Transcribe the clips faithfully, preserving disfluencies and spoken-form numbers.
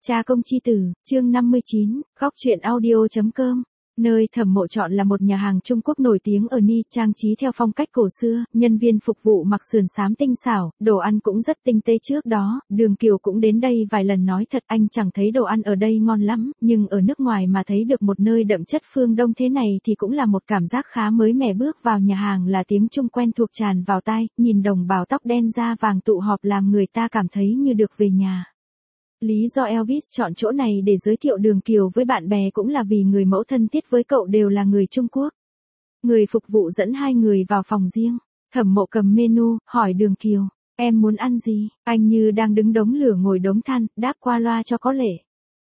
Cha công chi tử, chương năm mươi chín, góc truyện audio.com. Nơi Thẩm Mộ chọn là một nhà hàng Trung Quốc nổi tiếng ở Ni, trang trí theo phong cách cổ xưa, nhân viên phục vụ mặc sườn xám tinh xảo, đồ ăn cũng rất tinh tế. Trước đó, Đường Kiều cũng đến đây vài lần, nói thật anh chẳng thấy đồ ăn ở đây ngon lắm, nhưng ở nước ngoài mà thấy được một nơi đậm chất phương Đông thế này thì cũng là một cảm giác khá mới mẻ. Bước vào nhà hàng là tiếng Trung quen thuộc tràn vào tai, nhìn đồng bào tóc đen da vàng tụ họp làm người ta cảm thấy như được về nhà. Lý do Elvis chọn chỗ này để giới thiệu Đường Kiều với bạn bè cũng là vì người mẫu thân thiết với cậu đều là người Trung Quốc. Người phục vụ dẫn hai người vào phòng riêng. Thẩm Mộ cầm menu, hỏi Đường Kiều, em muốn ăn gì? Anh như đang đứng đống lửa ngồi đống than, đáp qua loa cho có lệ.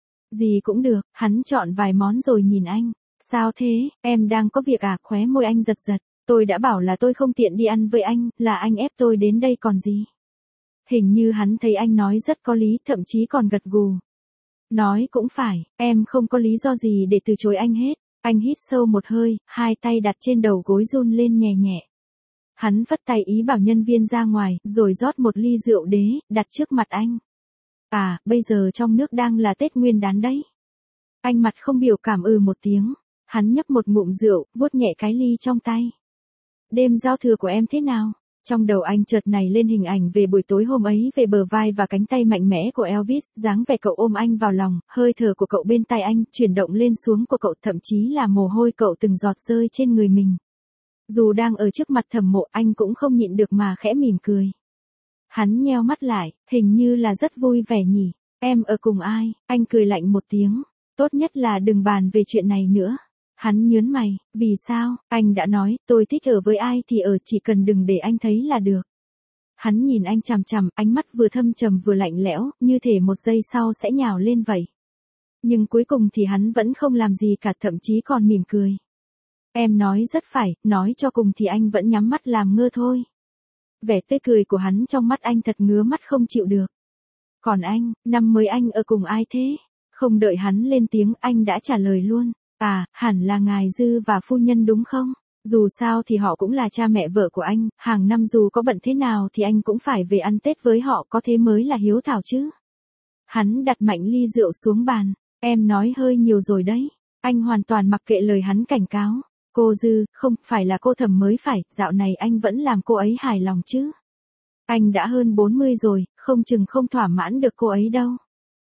Gì cũng được, hắn chọn vài món rồi nhìn anh. Sao thế, em đang có việc à? Khóe môi anh giật giật. Tôi đã bảo là tôi không tiện đi ăn với anh, là anh ép tôi đến đây còn gì. Hình như hắn thấy anh nói rất có lý, thậm chí còn gật gù. Nói cũng phải, em không có lý do gì để từ chối anh hết. Anh hít sâu một hơi, hai tay đặt trên đầu gối run lên nhẹ nhẹ. Hắn vất tay ý bảo nhân viên ra ngoài, rồi rót một ly rượu đế, đặt trước mặt anh. À, bây giờ trong nước đang là Tết Nguyên đán đấy. Anh mặt không biểu cảm ừ một tiếng. Hắn nhấp một ngụm rượu, vuốt nhẹ cái ly trong tay. Đêm giao thừa của em thế nào? Trong đầu anh chợt nảy lên hình ảnh về buổi tối hôm ấy, về bờ vai và cánh tay mạnh mẽ của Elvis, dáng vẻ cậu ôm anh vào lòng, hơi thở của cậu bên tai anh, chuyển động lên xuống của cậu, thậm chí là mồ hôi cậu từng giọt rơi trên người mình. Dù đang ở trước mặt Thẩm Mộ, anh cũng không nhịn được mà khẽ mỉm cười. Hắn nheo mắt lại, hình như là rất vui vẻ nhỉ. Em ở cùng ai? Anh cười lạnh một tiếng. Tốt nhất là đừng bàn về chuyện này nữa. Hắn nhớn mày, vì sao? Anh đã nói, tôi thích ở với ai thì ở, chỉ cần đừng để anh thấy là được. Hắn nhìn anh chằm chằm, ánh mắt vừa thâm trầm vừa lạnh lẽo, như thể một giây sau sẽ nhào lên vậy. Nhưng cuối cùng thì hắn vẫn không làm gì cả, thậm chí còn mỉm cười. Em nói rất phải, nói cho cùng thì anh vẫn nhắm mắt làm ngơ thôi. Vẻ tươi cười của hắn trong mắt anh thật ngứa mắt không chịu được. Còn anh, năm mới anh ở cùng ai thế? Không đợi hắn lên tiếng, anh đã trả lời luôn. À, hẳn là ngài Dư và phu nhân đúng không? Dù sao thì họ cũng là cha mẹ vợ của anh, hàng năm dù có bận thế nào thì anh cũng phải về ăn Tết với họ, có thế mới là hiếu thảo chứ. Hắn đặt mạnh ly rượu xuống bàn. Em nói hơi nhiều rồi đấy. Anh hoàn toàn mặc kệ lời hắn cảnh cáo. Cô Dư, không phải là cô Thẩm mới phải, dạo này anh vẫn làm cô ấy hài lòng chứ. Anh đã hơn bốn mươi rồi, không chừng không thỏa mãn được cô ấy đâu.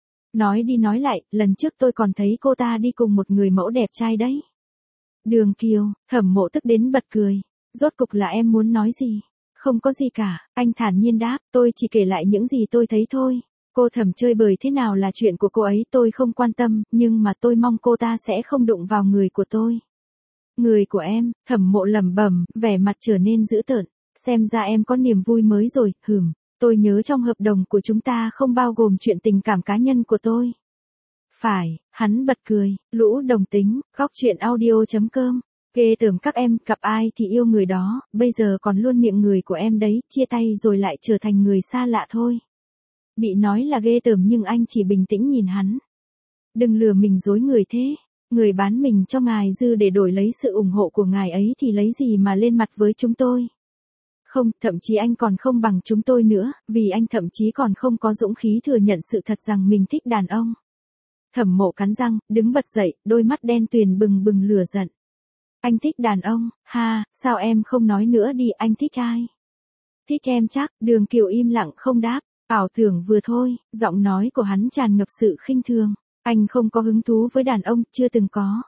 Nói đi nói lại, lần trước tôi còn thấy cô ta đi cùng một người mẫu đẹp trai đấy. Đường Kiều, Thẩm Mộ tức đến bật cười. Rốt cục là em muốn nói gì? Không có gì cả, anh thản nhiên đáp, tôi chỉ kể lại những gì tôi thấy thôi. Cô Thẩm chơi bời thế nào là chuyện của cô ấy, tôi không quan tâm, nhưng mà tôi mong cô ta sẽ không đụng vào người của tôi. Người của em? Thẩm Mộ lẩm bẩm, vẻ mặt trở nên dữ tợn. Xem ra em có niềm vui mới rồi, hừm. Tôi nhớ trong hợp đồng của chúng ta không bao gồm chuyện tình cảm cá nhân của tôi. Phải, hắn bật cười, lũ đồng tính, góc truyện audio.com. Ghê tởm các em, gặp ai thì yêu người đó, bây giờ còn luôn miệng người của em đấy, chia tay rồi lại trở thành người xa lạ thôi. Bị nói là ghê tởm nhưng anh chỉ bình tĩnh nhìn hắn. Đừng lừa mình dối người thế. Người bán mình cho ngài Dư để đổi lấy sự ủng hộ của ngài ấy thì lấy gì mà lên mặt với chúng tôi. Không, thậm chí anh còn không bằng chúng tôi nữa, vì anh thậm chí còn không có dũng khí thừa nhận sự thật rằng mình thích đàn ông. Thẩm Mộ cắn răng, đứng bật dậy, đôi mắt đen tuyền bừng bừng lửa giận. Anh thích đàn ông, ha, sao em không nói nữa đi, anh thích ai? Thích em chắc, Đường Kiều im lặng không đáp, ảo tưởng vừa thôi, giọng nói của hắn tràn ngập sự khinh thường. Anh không có hứng thú với đàn ông, chưa từng có.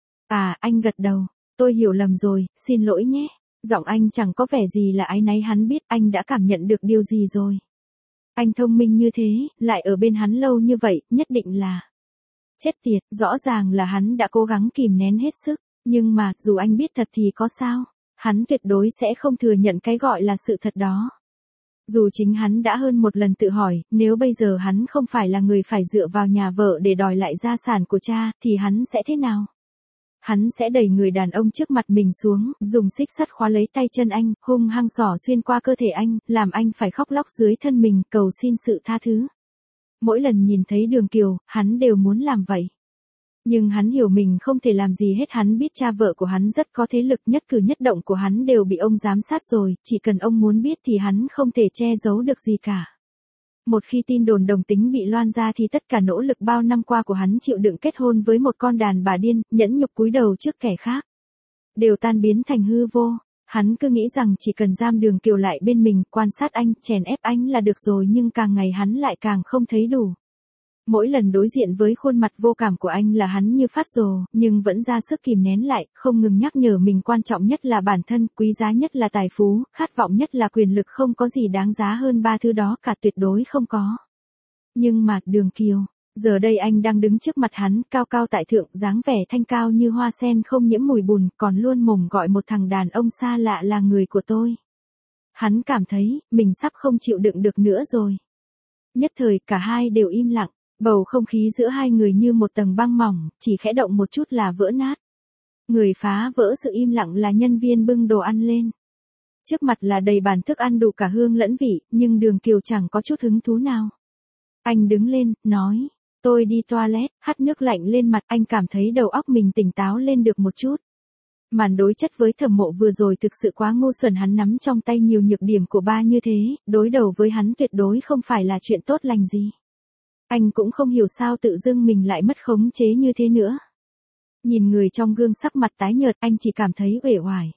À, anh gật đầu, tôi hiểu lầm rồi, xin lỗi nhé. Giọng anh chẳng có vẻ gì là áy náy, hắn biết anh đã cảm nhận được điều gì rồi. Anh thông minh như thế, lại ở bên hắn lâu như vậy, nhất định là... Chết tiệt, rõ ràng là hắn đã cố gắng kìm nén hết sức, nhưng mà, dù anh biết thật thì có sao, hắn tuyệt đối sẽ không thừa nhận cái gọi là sự thật đó. Dù chính hắn đã hơn một lần tự hỏi, nếu bây giờ hắn không phải là người phải dựa vào nhà vợ để đòi lại gia sản của cha, thì hắn sẽ thế nào? Hắn sẽ đẩy người đàn ông trước mặt mình xuống, dùng xích sắt khóa lấy tay chân anh, hung hăng xỏ xuyên qua cơ thể anh, làm anh phải khóc lóc dưới thân mình, cầu xin sự tha thứ. Mỗi lần nhìn thấy Đường Kiều, hắn đều muốn làm vậy. Nhưng hắn hiểu mình không thể làm gì hết, hắn biết cha vợ của hắn rất có thế lực, nhất cử nhất động của hắn đều bị ông giám sát rồi, chỉ cần ông muốn biết thì hắn không thể che giấu được gì cả. Một khi tin đồn đồng tính bị loan ra thì tất cả nỗ lực bao năm qua của hắn chịu đựng kết hôn với một con đàn bà điên, nhẫn nhục cúi đầu trước kẻ khác, đều tan biến thành hư vô. Hắn cứ nghĩ rằng chỉ cần giam Đường Kiều lại bên mình, quan sát anh, chèn ép anh là được rồi, nhưng càng ngày hắn lại càng không thấy đủ. Mỗi lần đối diện với khuôn mặt vô cảm của anh là hắn như phát rồ, nhưng vẫn ra sức kìm nén lại, không ngừng nhắc nhở mình quan trọng nhất là bản thân, quý giá nhất là tài phú, khát vọng nhất là quyền lực, không có gì đáng giá hơn ba thứ đó cả, tuyệt đối không có. Nhưng mà, Đường Kiều, giờ đây anh đang đứng trước mặt hắn, cao cao tại thượng, dáng vẻ thanh cao như hoa sen không nhiễm mùi bùn, còn luôn mồm gọi một thằng đàn ông xa lạ là người của tôi. Hắn cảm thấy, mình sắp không chịu đựng được nữa rồi. Nhất thời, cả hai đều im lặng. Bầu không khí giữa hai người như một tầng băng mỏng, chỉ khẽ động một chút là vỡ nát. Người phá vỡ sự im lặng là nhân viên bưng đồ ăn lên. Trước mặt là đầy bàn thức ăn đủ cả hương lẫn vị, nhưng Đường Kiều chẳng có chút hứng thú nào. Anh đứng lên, nói, tôi đi toilet, hắt nước lạnh lên mặt, anh cảm thấy đầu óc mình tỉnh táo lên được một chút. Màn đối chất với Thẩm Mộ vừa rồi thực sự quá ngu xuẩn, hắn nắm trong tay nhiều nhược điểm của ba như thế, đối đầu với hắn tuyệt đối không phải là chuyện tốt lành gì. Anh cũng không hiểu sao tự dưng mình lại mất khống chế như thế nữa. Nhìn người trong gương sắc mặt tái nhợt, anh chỉ cảm thấy uể oải.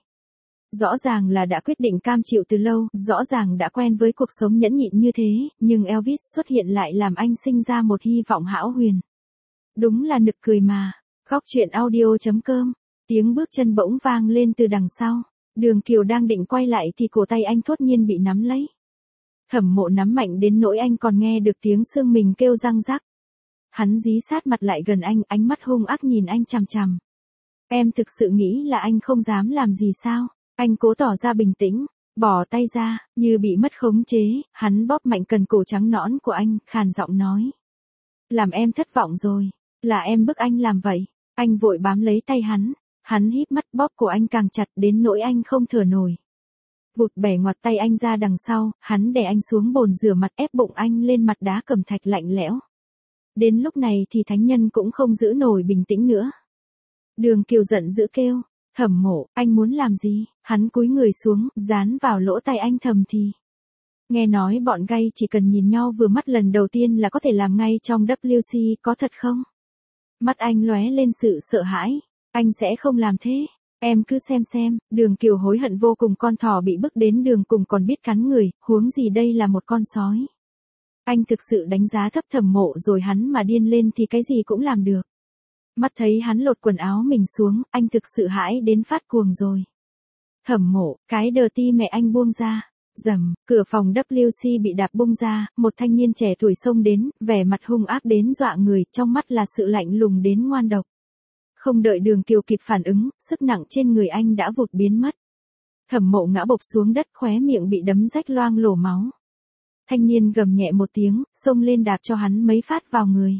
Rõ ràng là đã quyết định cam chịu từ lâu, rõ ràng đã quen với cuộc sống nhẫn nhịn như thế, nhưng Elvis xuất hiện lại làm anh sinh ra một hy vọng hão huyền. Đúng là nực cười mà. Góc truyện audio chấm com. Tiếng bước chân bỗng vang lên từ đằng sau. Đường Kiều đang định quay lại thì cổ tay anh thốt nhiên bị nắm lấy. Thẩm Mộ nắm mạnh đến nỗi anh còn nghe được tiếng xương mình kêu răng rắc. Hắn dí sát mặt lại gần anh, ánh mắt hung ác nhìn anh chằm chằm. Em thực sự nghĩ là anh không dám làm gì sao? Anh cố tỏ ra bình tĩnh, bỏ tay ra, như bị mất khống chế, hắn bóp mạnh cần cổ trắng nõn của anh, khàn giọng nói. Làm em thất vọng rồi, là em bức anh làm vậy. Anh vội bám lấy tay hắn, hắn híp mắt bóp cổ anh càng chặt đến nỗi anh không thở nổi. Vụt bẻ ngoặt tay anh ra đằng sau, hắn đè anh xuống bồn rửa mặt, ép bụng anh lên mặt đá cẩm thạch lạnh lẽo. Đến lúc này thì thánh nhân cũng không giữ nổi bình tĩnh nữa. Đường Kiều giận dữ kêu, Thẩm Mộ, anh muốn làm gì? Hắn cúi người xuống, dán vào lỗ tai anh thầm thì. Nghe nói bọn gay chỉ cần nhìn nhau vừa mắt lần đầu tiên là có thể làm ngay trong W C, có thật không? Mắt anh lóe lên sự sợ hãi. Anh sẽ không làm thế. Em cứ xem xem. Đường Kiều hối hận vô cùng, con thỏ bị bức đến đường cùng còn biết cắn người, huống gì đây là một con sói. Anh thực sự đánh giá thấp Thẩm Mộ rồi, hắn mà điên lên thì cái gì cũng làm được. Mắt thấy hắn lột quần áo mình xuống, anh thực sự hãi đến phát cuồng rồi. Thẩm Mộ, cái đờ ti mẹ anh buông ra. Rầm, cửa phòng W C bị đạp bung ra, một thanh niên trẻ tuổi xông đến, vẻ mặt hung ác đến dọa người, trong mắt là sự lạnh lùng đến ngoan độc. Không đợi Đường Kiều kịp phản ứng, sức nặng trên người anh đã vụt biến mất. Thẩm Mộ ngã bộp xuống đất, khóe miệng bị đấm rách loang lổ máu. Thanh niên gầm nhẹ một tiếng, xông lên đạp cho hắn mấy phát vào người.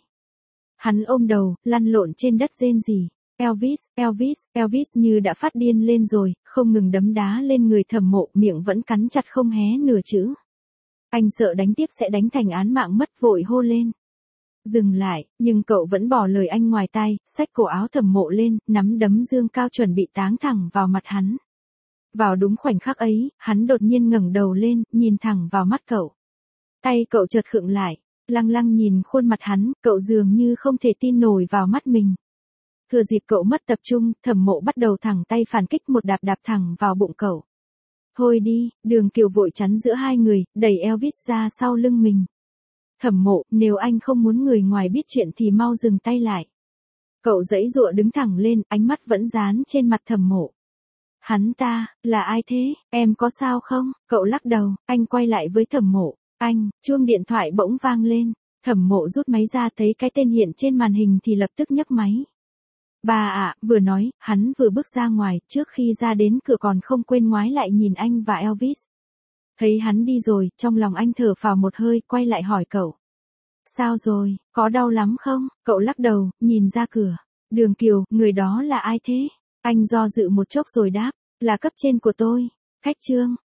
Hắn ôm đầu, lăn lộn trên đất rên rỉ. Elvis, Elvis, Elvis như đã phát điên lên rồi, không ngừng đấm đá lên người Thẩm Mộ, miệng vẫn cắn chặt không hé nửa chữ. Anh sợ đánh tiếp sẽ đánh thành án mạng mất, vội hô lên. Dừng lại, nhưng cậu vẫn bỏ lời anh ngoài tai, xách cổ áo Thẩm Mộ lên, nắm đấm dương cao chuẩn bị táng thẳng vào mặt hắn. Vào đúng khoảnh khắc ấy, hắn đột nhiên ngẩng đầu lên, nhìn thẳng vào mắt cậu. Tay cậu chợt khựng lại, lăng lăng nhìn khuôn mặt hắn, cậu dường như không thể tin nổi vào mắt mình. Thừa dịp cậu mất tập trung, Thẩm Mộ bắt đầu thẳng tay phản kích, một đạp đạp thẳng vào bụng cậu. Thôi đi, Đường Kiều vội chắn giữa hai người, đẩy Elvis ra sau lưng mình. Thẩm Mộ, nếu anh không muốn người ngoài biết chuyện thì mau dừng tay lại. Cậu giãy giụa đứng thẳng lên, ánh mắt vẫn dán trên mặt Thẩm Mộ. Hắn ta, là ai thế, em có sao không? Cậu lắc đầu, anh quay lại với Thẩm Mộ. Anh, chuông điện thoại bỗng vang lên. Thẩm Mộ rút máy ra, thấy cái tên hiện trên màn hình thì lập tức nhấc máy. Bà ạ, vừa nói, hắn vừa bước ra ngoài, trước khi ra đến cửa còn không quên ngoái lại nhìn anh và Elvis. Thấy hắn đi rồi, trong lòng anh thở phào một hơi, quay lại hỏi cậu. Sao rồi, có đau lắm không? Cậu lắc đầu, nhìn ra cửa. Đường Kiều, người đó là ai thế? Anh do dự một chốc rồi đáp, là cấp trên của tôi. Khách Trương,